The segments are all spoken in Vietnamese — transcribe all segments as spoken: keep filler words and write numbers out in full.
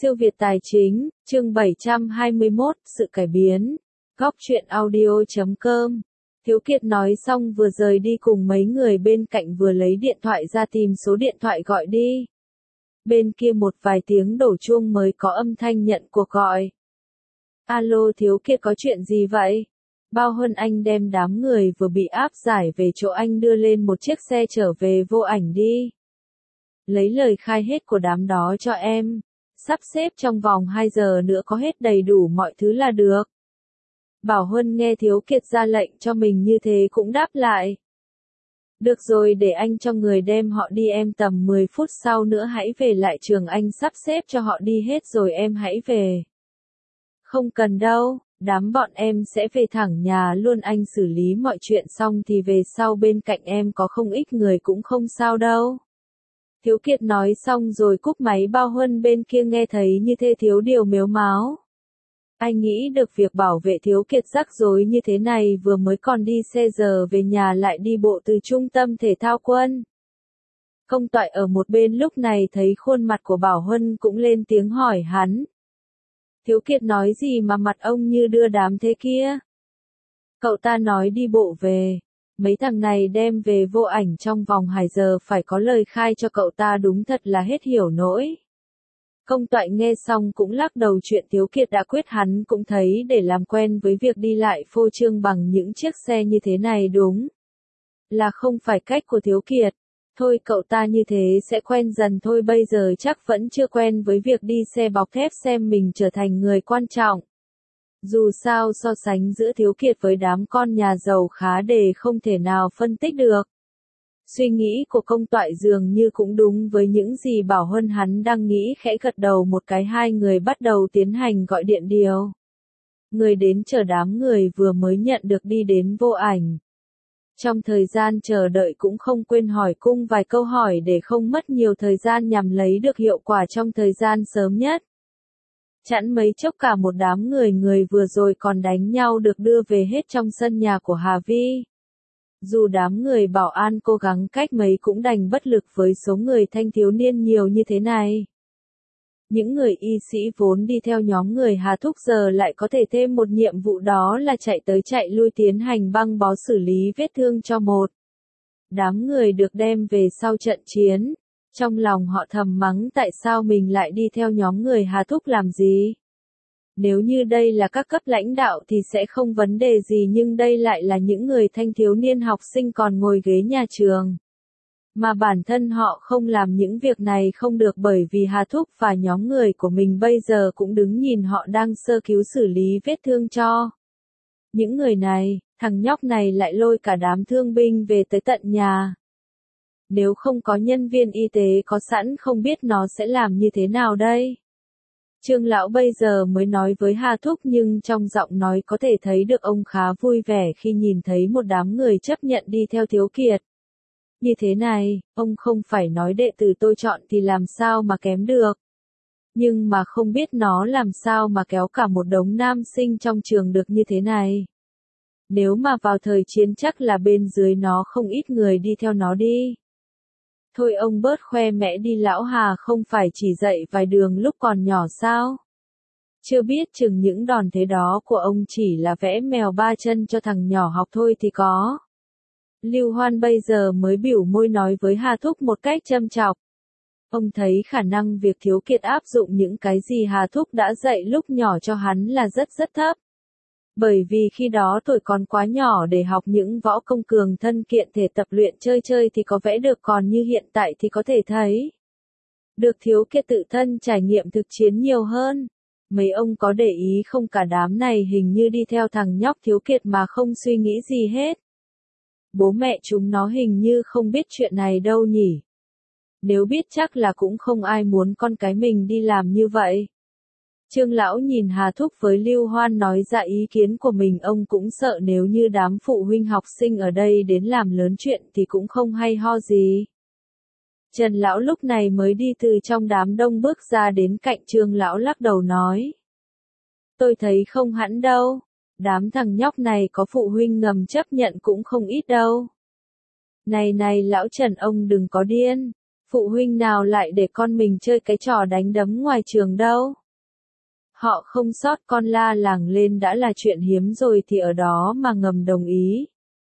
Siêu Việt Tài Chính, chương bảy trăm hai mươi mốt, sự cải biến. Góc truyện audio chấm com. Thiếu Kiệt nói xong vừa rời đi cùng mấy người bên cạnh vừa lấy điện thoại ra tìm số điện thoại gọi đi. Bên kia một vài tiếng đổ chuông mới có âm thanh nhận cuộc gọi. Alo Thiếu Kiệt, có chuyện gì vậy? Bao Huân Anh đem đám người vừa bị áp giải về chỗ anh đưa lên một chiếc xe trở về Vô Ảnh đi. Lấy lời khai hết của đám đó cho em. Sắp xếp trong vòng hai giờ nữa có hết đầy đủ mọi thứ là được. Bảo Huân nghe Thiếu Kiệt ra lệnh cho mình như thế cũng đáp lại. Được rồi, để anh cho người đem họ đi, em tầm mười phút sau nữa hãy về lại trường, anh sắp xếp cho họ đi hết rồi em hãy về. Không cần đâu, đám bọn em sẽ về thẳng nhà luôn, anh xử lý mọi chuyện xong thì về sau, bên cạnh em có không ít người cũng không sao đâu. Thiếu Kiệt nói xong rồi cúp máy. Bao Huân bên kia nghe thấy như thế thiếu điều mếu máo. Anh nghĩ được việc bảo vệ Thiếu Kiệt rắc rối như thế này, vừa mới còn đi xe giờ về nhà lại đi bộ từ trung tâm thể thao quân. Công Toại ở một bên lúc này thấy khuôn mặt của Bảo Huân cũng lên tiếng hỏi hắn. Thiếu Kiệt nói gì mà mặt ông như đưa đám thế kia? Cậu ta nói đi bộ về. Mấy thằng này đem về Vô Ảnh trong vòng hai giờ phải có lời khai cho cậu ta, đúng thật là hết hiểu nổi. Công Toại nghe xong cũng lắc đầu, chuyện Thiếu Kiệt đã quyết hắn cũng thấy để làm quen với việc đi lại phô trương bằng những chiếc xe như thế này đúng là không phải cách của Thiếu Kiệt. Thôi cậu ta như thế sẽ quen dần thôi, bây giờ chắc vẫn chưa quen với việc đi xe bọc thép xem mình trở thành người quan trọng. Dù sao so sánh giữa Thiếu Kiệt với đám con nhà giàu khá để không thể nào phân tích được. Suy nghĩ của Công Toại dường như cũng đúng với những gì Bảo Huân hắn đang nghĩ, khẽ gật đầu một cái, hai người bắt đầu tiến hành gọi điện điều. Người đến chờ đám người vừa mới nhận được đi đến Vô Ảnh. Trong thời gian chờ đợi cũng không quên hỏi cung vài câu hỏi để không mất nhiều thời gian nhằm lấy được hiệu quả trong thời gian sớm nhất. Chẳng mấy chốc cả một đám người người vừa rồi còn đánh nhau được đưa về hết trong sân nhà của Hà Vi. Dù đám người bảo an cố gắng cách mấy cũng đành bất lực với số người thanh thiếu niên nhiều như thế này. Những người y sĩ vốn đi theo nhóm người Hà Thúc giờ lại có thể thêm một nhiệm vụ, đó là chạy tới chạy lui tiến hành băng bó xử lý vết thương cho một đám người được đem về sau trận chiến. Trong lòng họ thầm mắng tại sao mình lại đi theo nhóm người Hà Thúc làm gì. Nếu như đây là các cấp lãnh đạo thì sẽ không vấn đề gì, nhưng đây lại là những người thanh thiếu niên học sinh còn ngồi ghế nhà trường. Mà bản thân họ không làm những việc này không được, bởi vì Hà Thúc và nhóm người của mình bây giờ cũng đứng nhìn họ đang sơ cứu xử lý vết thương cho những người này. Thằng nhóc này lại lôi cả đám thương binh về tới tận nhà. Nếu không có nhân viên y tế có sẵn không biết nó sẽ làm như thế nào đây. Trương lão bây giờ mới nói với Hà Thúc, nhưng trong giọng nói có thể thấy được ông khá vui vẻ khi nhìn thấy một đám người chấp nhận đi theo Thiếu Kiệt. Như thế này, ông không phải nói đệ tử tôi chọn thì làm sao mà kém được. Nhưng mà không biết nó làm sao mà kéo cả một đống nam sinh trong trường được như thế này. Nếu mà vào thời chiến chắc là bên dưới nó không ít người đi theo nó đi. Thôi ông bớt khoe mẽ đi, lão Hà không phải chỉ dạy vài đường lúc còn nhỏ sao? Chưa biết chừng những đòn thế đó của ông chỉ là vẽ mèo ba chân cho thằng nhỏ học thôi thì có. Lưu Hoan bây giờ mới biểu môi nói với Hà Thúc một cách châm chọc. Ông thấy khả năng việc Thiếu Kiệt áp dụng những cái gì Hà Thúc đã dạy lúc nhỏ cho hắn là rất rất thấp. Bởi vì khi đó tuổi còn quá nhỏ để học những võ công cường thân kiện thể, tập luyện chơi chơi thì có vẽ được, còn như hiện tại thì có thể thấy được Thiếu Kiệt tự thân trải nghiệm thực chiến nhiều hơn. Mấy ông có để ý không, cả đám này hình như đi theo thằng nhóc Thiếu Kiệt mà không suy nghĩ gì hết. Bố mẹ chúng nó hình như không biết chuyện này đâu nhỉ. Nếu biết chắc là cũng không ai muốn con cái mình đi làm như vậy. Trương lão nhìn Hà Thúc với Lưu Hoan nói ra ý kiến của mình, ông cũng sợ nếu như đám phụ huynh học sinh ở đây đến làm lớn chuyện thì cũng không hay ho gì. Trần lão lúc này mới đi từ trong đám đông bước ra đến cạnh Trương lão, lắc đầu nói. Tôi thấy không hẳn đâu, đám thằng nhóc này có phụ huynh ngầm chấp nhận cũng không ít đâu. Này này lão Trần, ông đừng có điên. Phụ huynh nào lại để con mình chơi cái trò đánh đấm ngoài trường đâu. Họ không sót con la làng lên đã là chuyện hiếm rồi thì ở đó mà ngầm đồng ý.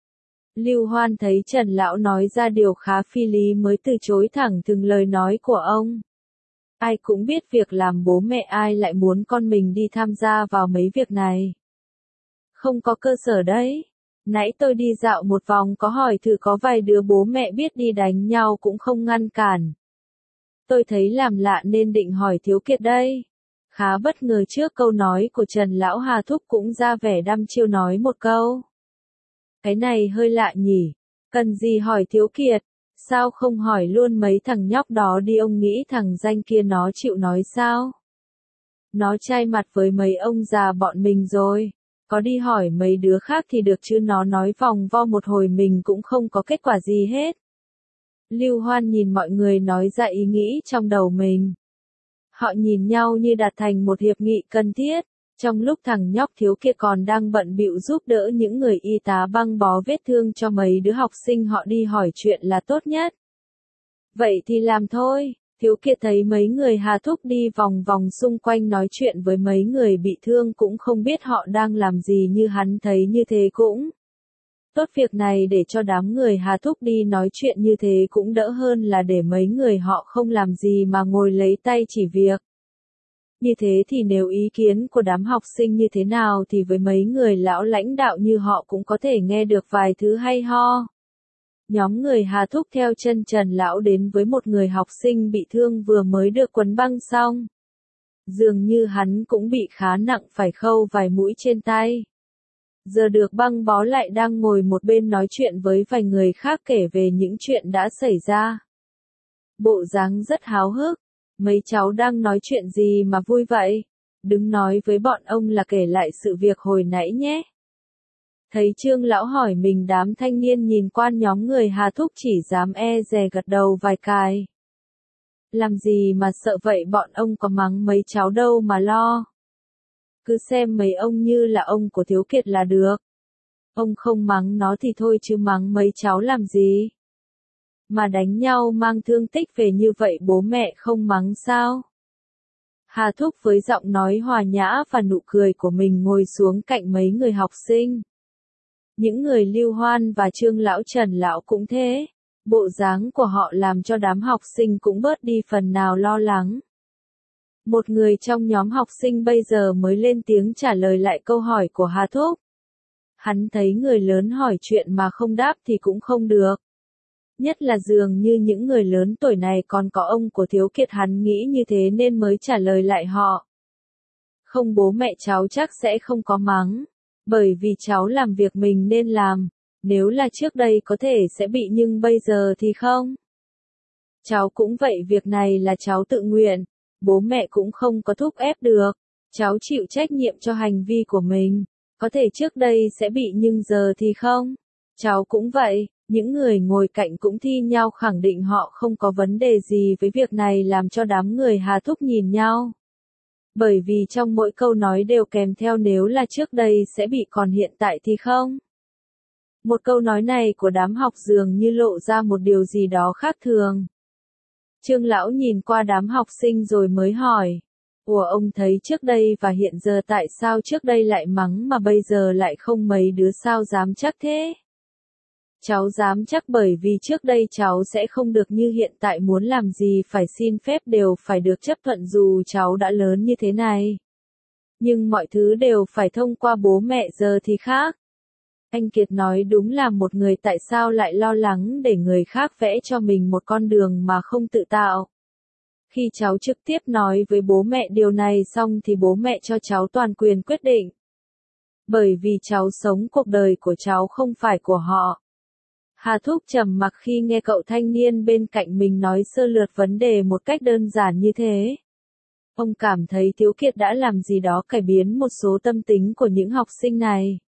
Lưu Hoan thấy Trần Lão nói ra điều khá phi lý mới từ chối thẳng thừng lời nói của ông. Ai cũng biết việc làm bố mẹ ai lại muốn con mình đi tham gia vào mấy việc này. Không có cơ sở đấy. Nãy tôi đi dạo một vòng có hỏi thử có vài đứa bố mẹ biết đi đánh nhau cũng không ngăn cản. Tôi thấy làm lạ nên định hỏi Thiếu Kiệt đây. Khá bất ngờ trước câu nói của Trần Lão, Hà Thúc cũng ra vẻ đăm chiêu nói một câu. Cái này hơi lạ nhỉ, cần gì hỏi Thiếu Kiệt, sao không hỏi luôn mấy thằng nhóc đó đi, ông nghĩ thằng danh kia nó chịu nói sao? Nó chai mặt với mấy ông già bọn mình rồi, có đi hỏi mấy đứa khác thì được chứ nó nói vòng vo một hồi mình cũng không có kết quả gì hết. Lưu Hoan nhìn mọi người nói ra ý nghĩ trong đầu mình. Họ nhìn nhau như đạt thành một hiệp nghị cần thiết. Trong lúc thằng nhóc Thiếu kia còn đang bận bịu giúp đỡ những người y tá băng bó vết thương cho mấy đứa học sinh, họ đi hỏi chuyện là tốt nhất. Vậy thì làm thôi. Thiếu kia thấy mấy người Hà Thúc đi vòng vòng xung quanh nói chuyện với mấy người bị thương cũng không biết họ đang làm gì, như hắn thấy như thế cũng tốt. Việc này để cho đám người Hà Thúc đi nói chuyện như thế cũng đỡ hơn là để mấy người họ không làm gì mà ngồi lấy tay chỉ việc. Như thế thì nếu ý kiến của đám học sinh như thế nào thì với mấy người lão lãnh đạo như họ cũng có thể nghe được vài thứ hay ho. Nhóm người Hà Thúc theo chân Trần Lão đến với một người học sinh bị thương vừa mới được quấn băng xong. Dường như hắn cũng bị khá nặng, phải khâu vài mũi trên tay. Giờ được băng bó lại đang ngồi một bên nói chuyện với vài người khác kể về những chuyện đã xảy ra. Bộ dáng rất háo hức. Mấy cháu đang nói chuyện gì mà vui vậy? Đừng nói với bọn ông là kể lại sự việc hồi nãy nhé. Thấy Trương Lão hỏi mình, đám thanh niên nhìn qua nhóm người Hà Thúc chỉ dám e dè gật đầu vài cái. Làm gì mà sợ vậy, bọn ông có mắng mấy cháu đâu mà lo. Cứ xem mấy ông như là ông của Thiếu Kiệt là được. Ông không mắng nó thì thôi chứ mắng mấy cháu làm gì? Mà đánh nhau mang thương tích về như vậy bố mẹ không mắng sao? Hà Thúc với giọng nói hòa nhã và nụ cười của mình ngồi xuống cạnh mấy người học sinh. Những người Lưu Hoan và Trương Lão, Trần Lão cũng thế. Bộ dáng của họ làm cho đám học sinh cũng bớt đi phần nào lo lắng. Một người trong nhóm học sinh bây giờ mới lên tiếng trả lời lại câu hỏi của Hà Thúc. Hắn thấy người lớn hỏi chuyện mà không đáp thì cũng không được. Nhất là dường như những người lớn tuổi này còn có ông của Thiếu Kiệt, hắn nghĩ như thế nên mới trả lời lại họ. Không, bố mẹ cháu chắc sẽ không có mắng, bởi vì cháu làm việc mình nên làm, nếu là trước đây có thể sẽ bị nhưng bây giờ thì không. Cháu cũng vậy, việc này là cháu tự nguyện, bố mẹ cũng không có thúc ép được, cháu chịu trách nhiệm cho hành vi của mình, có thể trước đây sẽ bị nhưng giờ thì không. Cháu cũng vậy. Những người ngồi cạnh cũng thi nhau khẳng định họ không có vấn đề gì với việc này, làm cho đám người Hà Thúc nhìn nhau. Bởi vì trong mỗi câu nói đều kèm theo nếu là trước đây sẽ bị còn hiện tại thì không. Một câu nói này của đám học dường như lộ ra một điều gì đó khác thường. Trương Lão nhìn qua đám học sinh rồi mới hỏi. Ủa, ông thấy trước đây và hiện giờ tại sao trước đây lại mắng mà bây giờ lại không, mấy đứa sao dám chắc thế? Cháu dám chắc bởi vì trước đây cháu sẽ không được như hiện tại, muốn làm gì phải xin phép đều phải được chấp thuận dù cháu đã lớn như thế này. Nhưng mọi thứ đều phải thông qua bố mẹ, giờ thì khác. Anh Kiệt nói đúng, là một người tại sao lại lo lắng để người khác vẽ cho mình một con đường mà không tự tạo. Khi cháu trực tiếp nói với bố mẹ điều này xong thì bố mẹ cho cháu toàn quyền quyết định. Bởi vì cháu sống cuộc đời của cháu không phải của họ. Hà Thúc trầm mặc khi nghe cậu thanh niên bên cạnh mình nói sơ lược vấn đề một cách đơn giản như thế. Ông cảm thấy Thiếu Kiệt đã làm gì đó cải biến một số tâm tính của những học sinh này.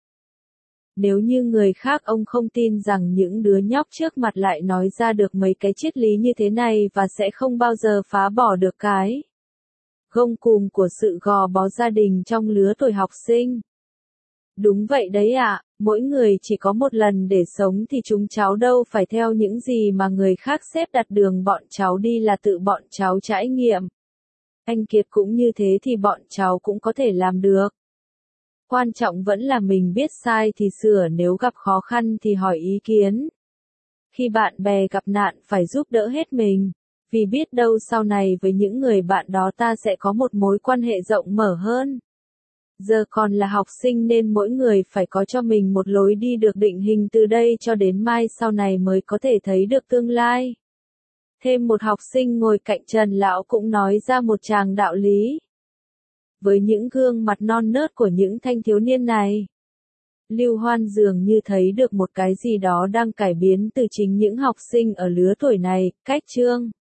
Nếu như người khác, ông không tin rằng những đứa nhóc trước mặt lại nói ra được mấy cái triết lý như thế này và sẽ không bao giờ phá bỏ được cái gông cùm của sự gò bó gia đình trong lứa tuổi học sinh. Đúng vậy đấy ạ, mỗi người chỉ có một lần để sống thì chúng cháu đâu phải theo những gì mà người khác xếp đặt đường bọn cháu đi là tự bọn cháu trải nghiệm. Anh Kiệt cũng như thế thì bọn cháu cũng có thể làm được. Quan trọng vẫn là mình biết sai thì sửa, nếu gặp khó khăn thì hỏi ý kiến. Khi bạn bè gặp nạn phải giúp đỡ hết mình, vì biết đâu sau này với những người bạn đó ta sẽ có một mối quan hệ rộng mở hơn. Giờ còn là học sinh nên mỗi người phải có cho mình một lối đi được định hình từ đây cho đến mai sau này mới có thể thấy được tương lai. Thêm một học sinh ngồi cạnh Trần Lão cũng nói ra một tràng đạo lý. Với những gương mặt non nớt của những thanh thiếu niên này, Lưu Hoan dường như thấy được một cái gì đó đang cải biến từ chính những học sinh ở lứa tuổi này. Cách chương